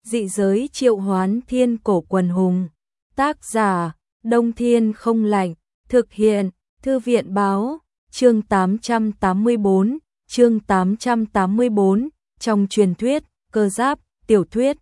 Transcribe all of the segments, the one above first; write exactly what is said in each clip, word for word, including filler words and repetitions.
Dị giới triệu hoán thiên cổ quần hùng. Tác giả, Đông Thiên không lạnh. Thực hiện, Thư viện báo. Chương tám trăm tám mươi bốn, chương tám trăm tám mươi bốn, trong truyền thuyết, cơ giáp, tiểu thuyết.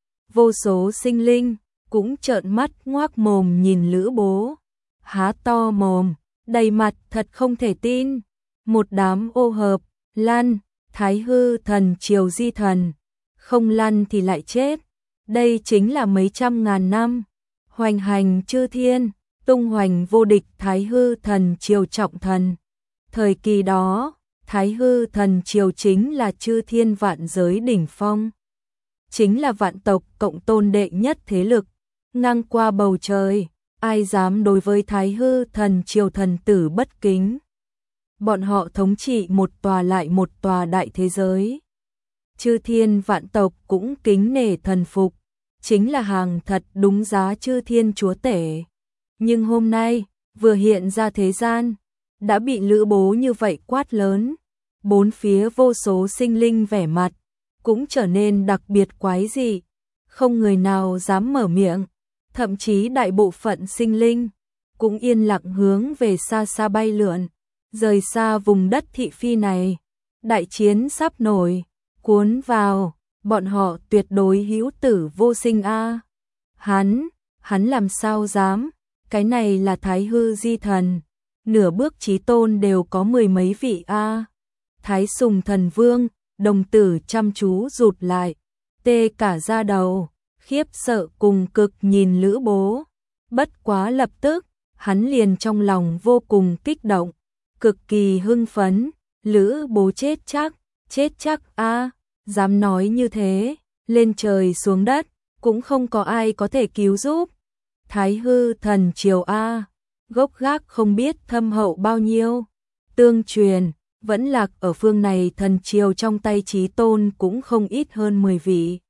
Vô số sinh linh, cũng trợn mắt ngoác mồm nhìn Lữ Bố. Há to mồm, đầy mặt thật không thể tin. Một đám ô hợp, lăn, Thái Hư thần triều di thần. Không lăn thì lại chết. Đây chính là mấy trăm ngàn năm. Hoành hành chư thiên, tung hoành vô địch Thái Hư thần triều trọng thần. Thời kỳ đó, Thái Hư thần triều chính là chư thiên vạn giới đỉnh phong. Chính là vạn tộc cộng tôn đệ nhất thế lực. Ngang qua bầu trời, ai dám đối với Thái Hư thần triều thần tử bất kính. Bọn họ thống trị một tòa lại một tòa đại thế giới. Chư thiên vạn tộc cũng kính nể thần phục. Chính là hàng thật đúng giá chư thiên chúa tể. Nhưng hôm nay, vừa hiện ra thế gian, đã bị Lữ Bố như vậy quát lớn. Bốn phía vô số sinh linh vẻ mặt, cũng trở nên đặc biệt quái dị. Không người nào dám mở miệng, thậm chí đại bộ phận sinh linh, cũng yên lặng hướng về xa xa bay lượn, rời xa vùng đất thị phi này. Đại chiến sắp nổi, cuốn vào, bọn họ tuyệt đối hữu tử vô sinh a. Hắn, hắn làm sao dám, cái này là Thái Hư di thần, nửa bước chí tôn đều có mười mấy vị a. Thái Sùng thần vương, đồng tử chăm chú rụt lại, tê cả da đầu, khiếp sợ cùng cực nhìn Lữ Bố. Bất quá lập tức, hắn liền trong lòng vô cùng kích động, cực kỳ hưng phấn. Lữ Bố chết chắc, chết chắc a. Dám nói như thế, lên trời xuống đất, cũng không có ai có thể cứu giúp. Thái Hư thần triều a, gốc gác không biết thâm hậu bao nhiêu. Tương truyền, vẫn lạc ở phương này thần triều trong tay chí tôn cũng không ít hơn mười vị.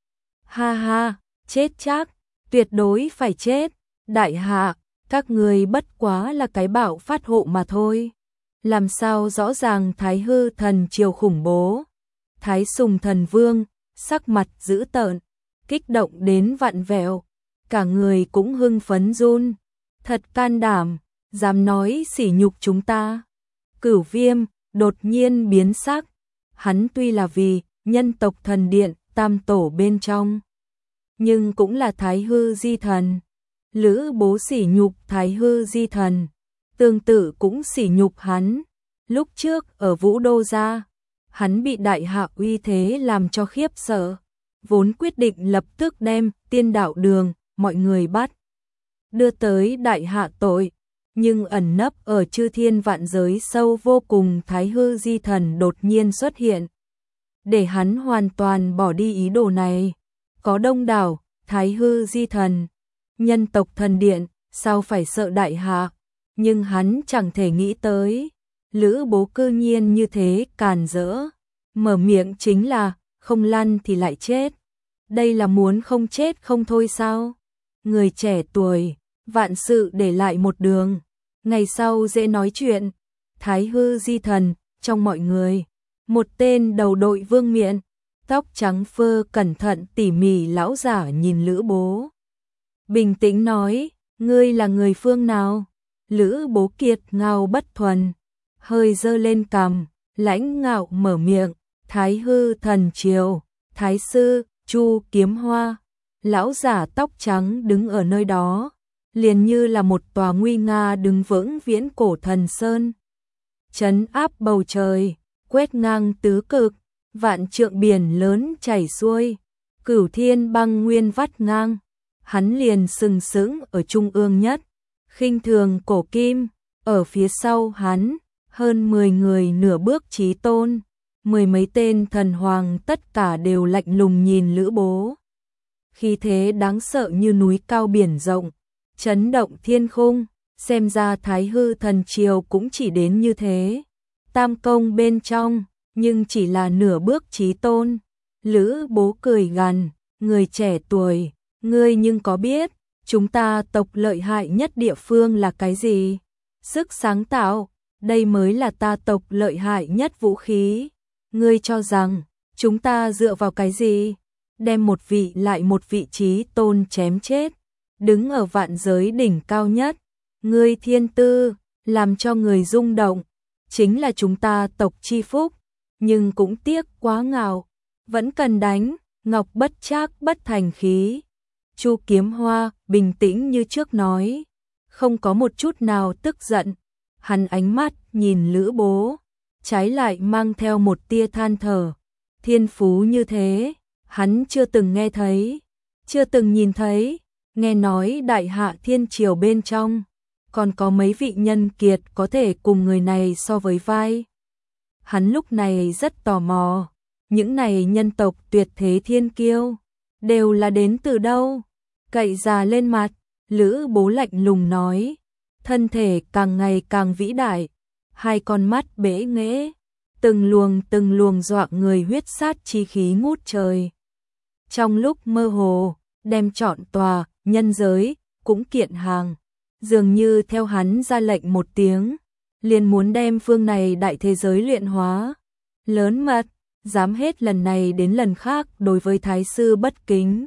Ha ha, chết chắc, tuyệt đối phải chết. Đại hạ, các người bất quá là cái bạo phát hộ mà thôi. Làm sao rõ ràng Thái Hư thần triều khủng bố. Thái Sùng thần vương, sắc mặt dữ tợn, kích động đến vặn vẹo, cả người cũng hưng phấn run. Thật can đảm, dám nói sỉ nhục chúng ta. Cửu Viêm đột nhiên biến sắc, hắn tuy là vì nhân tộc thần điện tam tổ bên trong, nhưng cũng là Thái Hư di thần. Lữ Bố sỉ nhục Thái Hư di thần, tương tự cũng sỉ nhục hắn. Lúc trước ở Vũ Đô gia, hắn bị đại hạ uy thế làm cho khiếp sợ, vốn quyết định lập tức đem tiên đạo đường mọi người bắt đưa tới đại hạ tội, nhưng ẩn nấp ở chư thiên vạn giới sâu vô cùng Thái Hư di thần đột nhiên xuất hiện, để hắn hoàn toàn bỏ đi ý đồ này. Có đông đảo Thái Hư di thần, nhân tộc thần điện, sao phải sợ đại hạ, nhưng hắn chẳng thể nghĩ tới Lữ Bố cư nhiên như thế càn rỡ, mở miệng chính là không lăn thì lại chết. Đây là muốn không chết không thôi sao? Người trẻ tuổi, vạn sự để lại một đường, ngày sau dễ nói chuyện. Thái Hư di thần, trong mọi người, một tên đầu đội vương miện, tóc trắng phơ cẩn thận tỉ mỉ lão giả nhìn Lữ Bố. Bình tĩnh nói, ngươi là người phương nào? Lữ Bố kiệt ngao bất thuần, hơi dơ lên cằm, lãnh ngạo mở miệng, Thái Hư thần triều, Thái sư, Chu Kiếm Hoa. Lão giả tóc trắng đứng ở nơi đó, liền như là một tòa nguy nga đứng vững viễn cổ thần sơn, trấn áp bầu trời, quét ngang tứ cực, vạn trượng biển lớn chảy xuôi, cửu thiên băng nguyên vắt ngang. Hắn liền sừng sững ở trung ương nhất, khinh thường cổ kim. Ở phía sau hắn, hơn mười người nửa bước chí tôn, mười mấy tên thần hoàng tất cả đều lạnh lùng nhìn Lữ Bố. Khí thế đáng sợ như núi cao biển rộng, chấn động thiên khung. Xem ra Thái Hư thần triều cũng chỉ đến như thế. Tam công bên trong, nhưng chỉ là nửa bước chí tôn. Lữ Bố cười gằn, người trẻ tuổi, ngươi nhưng có biết, chúng ta tộc lợi hại nhất địa phương là cái gì? Sức sáng tạo, đây mới là ta tộc lợi hại nhất vũ khí. Ngươi cho rằng, chúng ta dựa vào cái gì? đem một vị lại một vị trí tôn chém chết, đứng ở vạn giới đỉnh cao nhất. Ngươi thiên tư, làm cho người rung động, chính là chúng ta tộc chi phúc, nhưng cũng tiếc quá ngạo, vẫn cần đánh, ngọc bất trác bất thành khí. Chu Kiếm Hoa bình tĩnh như trước nói, không có một chút nào tức giận, hắn ánh mắt nhìn Lữ Bố, trái lại mang theo một tia than thở, thiên phú như thế, hắn chưa từng nghe thấy, chưa từng nhìn thấy, nghe nói đại hạ thiên triều bên trong, còn có mấy vị nhân kiệt có thể cùng người này so với vai. Hắn lúc này rất tò mò, những này nhân tộc tuyệt thế thiên kiêu, đều là đến từ đâu? Cậy già lên mặt, Lữ Bố lạnh lùng nói, thân thể càng ngày càng vĩ đại, hai con mắt bể nghễ, từng luồng từng luồng dọa người huyết sát chi khí ngút trời. Trong lúc mơ hồ, đem trọn tòa, nhân giới, cũng kiện hàng, dường như theo hắn ra lệnh một tiếng, liền muốn đem phương này đại thế giới luyện hóa. Lớn mật, dám hết lần này đến lần khác đối với thái sư bất kính.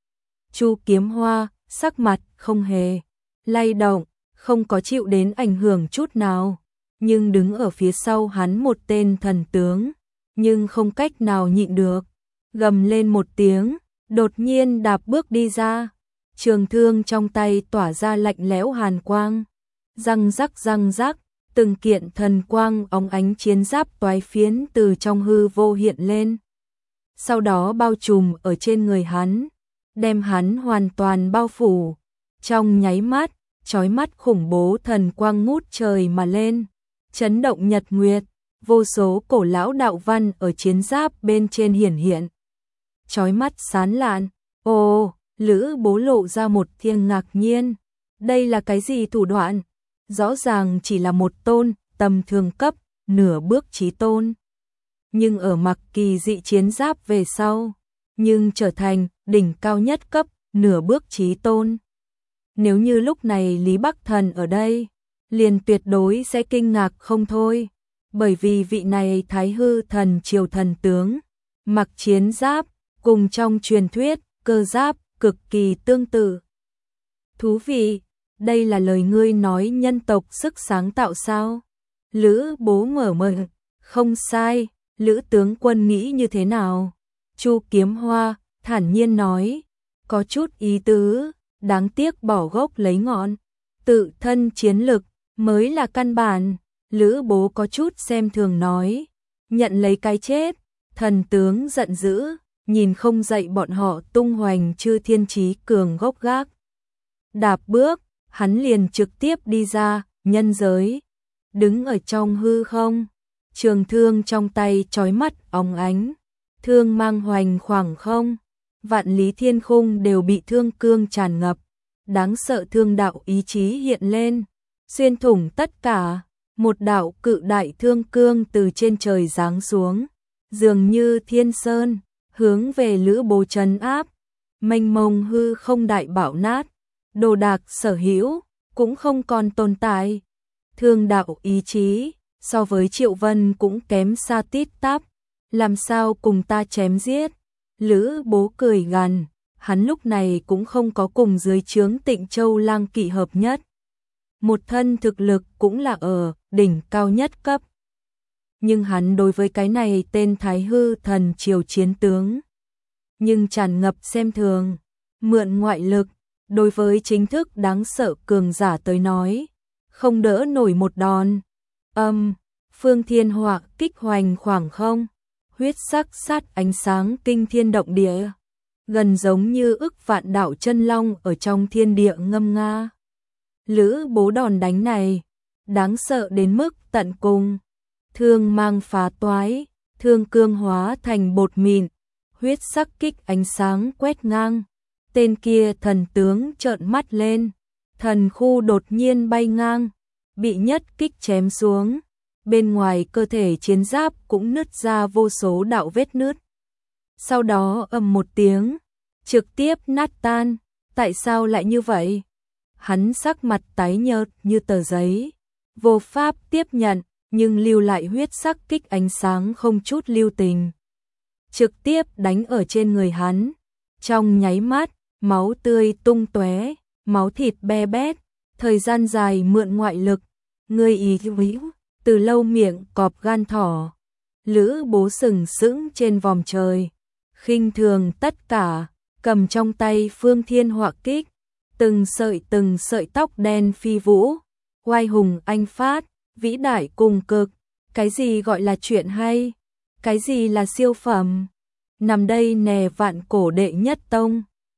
Chu Kiếm Hoa, sắc mặt không hề lay động, không có chịu đến ảnh hưởng chút nào, nhưng đứng ở phía sau hắn một tên thần tướng, nhưng không cách nào nhịn được, gầm lên một tiếng, đột nhiên đạp bước đi ra, trường thương trong tay tỏa ra lạnh lẽo hàn quang, răng rắc răng rắc, từng kiện thần quang óng ánh chiến giáp toái phiến từ trong hư vô hiện lên, sau đó bao trùm ở trên người hắn, đem hắn hoàn toàn bao phủ. Trong nháy mắt, chói mắt khủng bố thần quang ngút trời mà lên, chấn động nhật nguyệt, vô số cổ lão đạo văn ở chiến giáp bên trên hiển hiện. Chói mắt sáng lạn, ồ, Lữ Bố lộ ra một tia ngạc nhiên, đây là cái gì thủ đoạn? Rõ ràng chỉ là một tôn, tầm thường cấp, nửa bước chí tôn. Nhưng ở mặc kỳ dị chiến giáp về sau, nhưng trở thành đỉnh cao nhất cấp, nửa bước chí tôn. Nếu như lúc này Lý Bắc Thần ở đây, liền tuyệt đối sẽ kinh ngạc không thôi, bởi vì vị này Thái Hư Thần Triều thần tướng, mặc chiến giáp, cùng trong truyền thuyết, cơ giáp, cực kỳ tương tự. Thú vị, đây là lời ngươi nói nhân tộc sức sáng tạo sao? Lữ Bố mở miệng, không sai, Lữ tướng quân nghĩ như thế nào? Chu Kiếm Hoa thản nhiên nói, có chút ý tứ, đáng tiếc bỏ gốc lấy ngọn, tự thân chiến lực mới là căn bản. Lữ Bố có chút xem thường nói, nhận lấy cái chết. Thần tướng giận dữ, nhìn không dậy bọn họ tung hoành chư thiên chí cường gốc gác. Đạp bước, hắn liền trực tiếp đi ra, nhân giới, đứng ở trong hư không, trường thương trong tay chói mắt óng ánh, thương mang hoành khoảng không, vạn lý thiên khung đều bị thương cương tràn ngập, đáng sợ thương đạo ý chí hiện lên, xuyên thủng tất cả, một đạo cự đại thương cương từ trên trời giáng xuống, dường như thiên sơn, hướng về Lữ Bố trấn áp, mênh mông hư không đại bạo nát, đồ đạc sở hữu cũng không còn tồn tại. Thương đạo ý chí, so với Triệu Vân cũng kém xa tít tắp, làm sao cùng ta chém giết? Lữ Bố cười gằn, hắn lúc này cũng không có cùng dưới trướng Tịnh Châu Lang Kỵ hợp nhất. Một thân thực lực cũng là ở đỉnh cao nhất cấp. Nhưng hắn đối với cái này tên Thái Hư Thần Triều chiến tướng, nhưng tràn ngập xem thường, mượn ngoại lực, đối với chính thức đáng sợ cường giả tới nói, không đỡ nổi một đòn. Âm, phương thiên hỏa kích hoành khoảng không, huyết sắc sát ánh sáng kinh thiên động địa, gần giống như ức vạn đạo chân long ở trong thiên địa ngâm nga. Lữ Bố đòn đánh này, đáng sợ đến mức tận cùng, thương mang phá toái, thương cương hóa thành bột mịn, huyết sắc kích ánh sáng quét ngang. Tên kia thần tướng trợn mắt lên, thần khu đột nhiên bay ngang, bị nhất kích chém xuống, bên ngoài cơ thể chiến giáp cũng nứt ra vô số đạo vết nứt. Sau đó ầm một tiếng, trực tiếp nát tan, tại sao lại như vậy? Hắn sắc mặt tái nhợt như tờ giấy, vô pháp tiếp nhận, nhưng lưu lại huyết sắc kích ánh sáng không chút lưu tình. Trực tiếp đánh ở trên người hắn, Trong nháy mắt, máu tươi tung tóe, máu thịt be bét, thời gian dài mượn ngoại lực, người ý hữu, từ lâu miệng cọp gan thỏ. Lữ Bố sừng sững trên vòm trời, khinh thường tất cả, cầm trong tay Phương Thiên Họa Kích, từng sợi từng sợi tóc đen phi vũ, oai hùng anh phát, vĩ đại cùng cực. Cái gì gọi là chuyện hay? Cái gì là siêu phẩm? Nằm đây nè vạn cổ đệ nhất tông.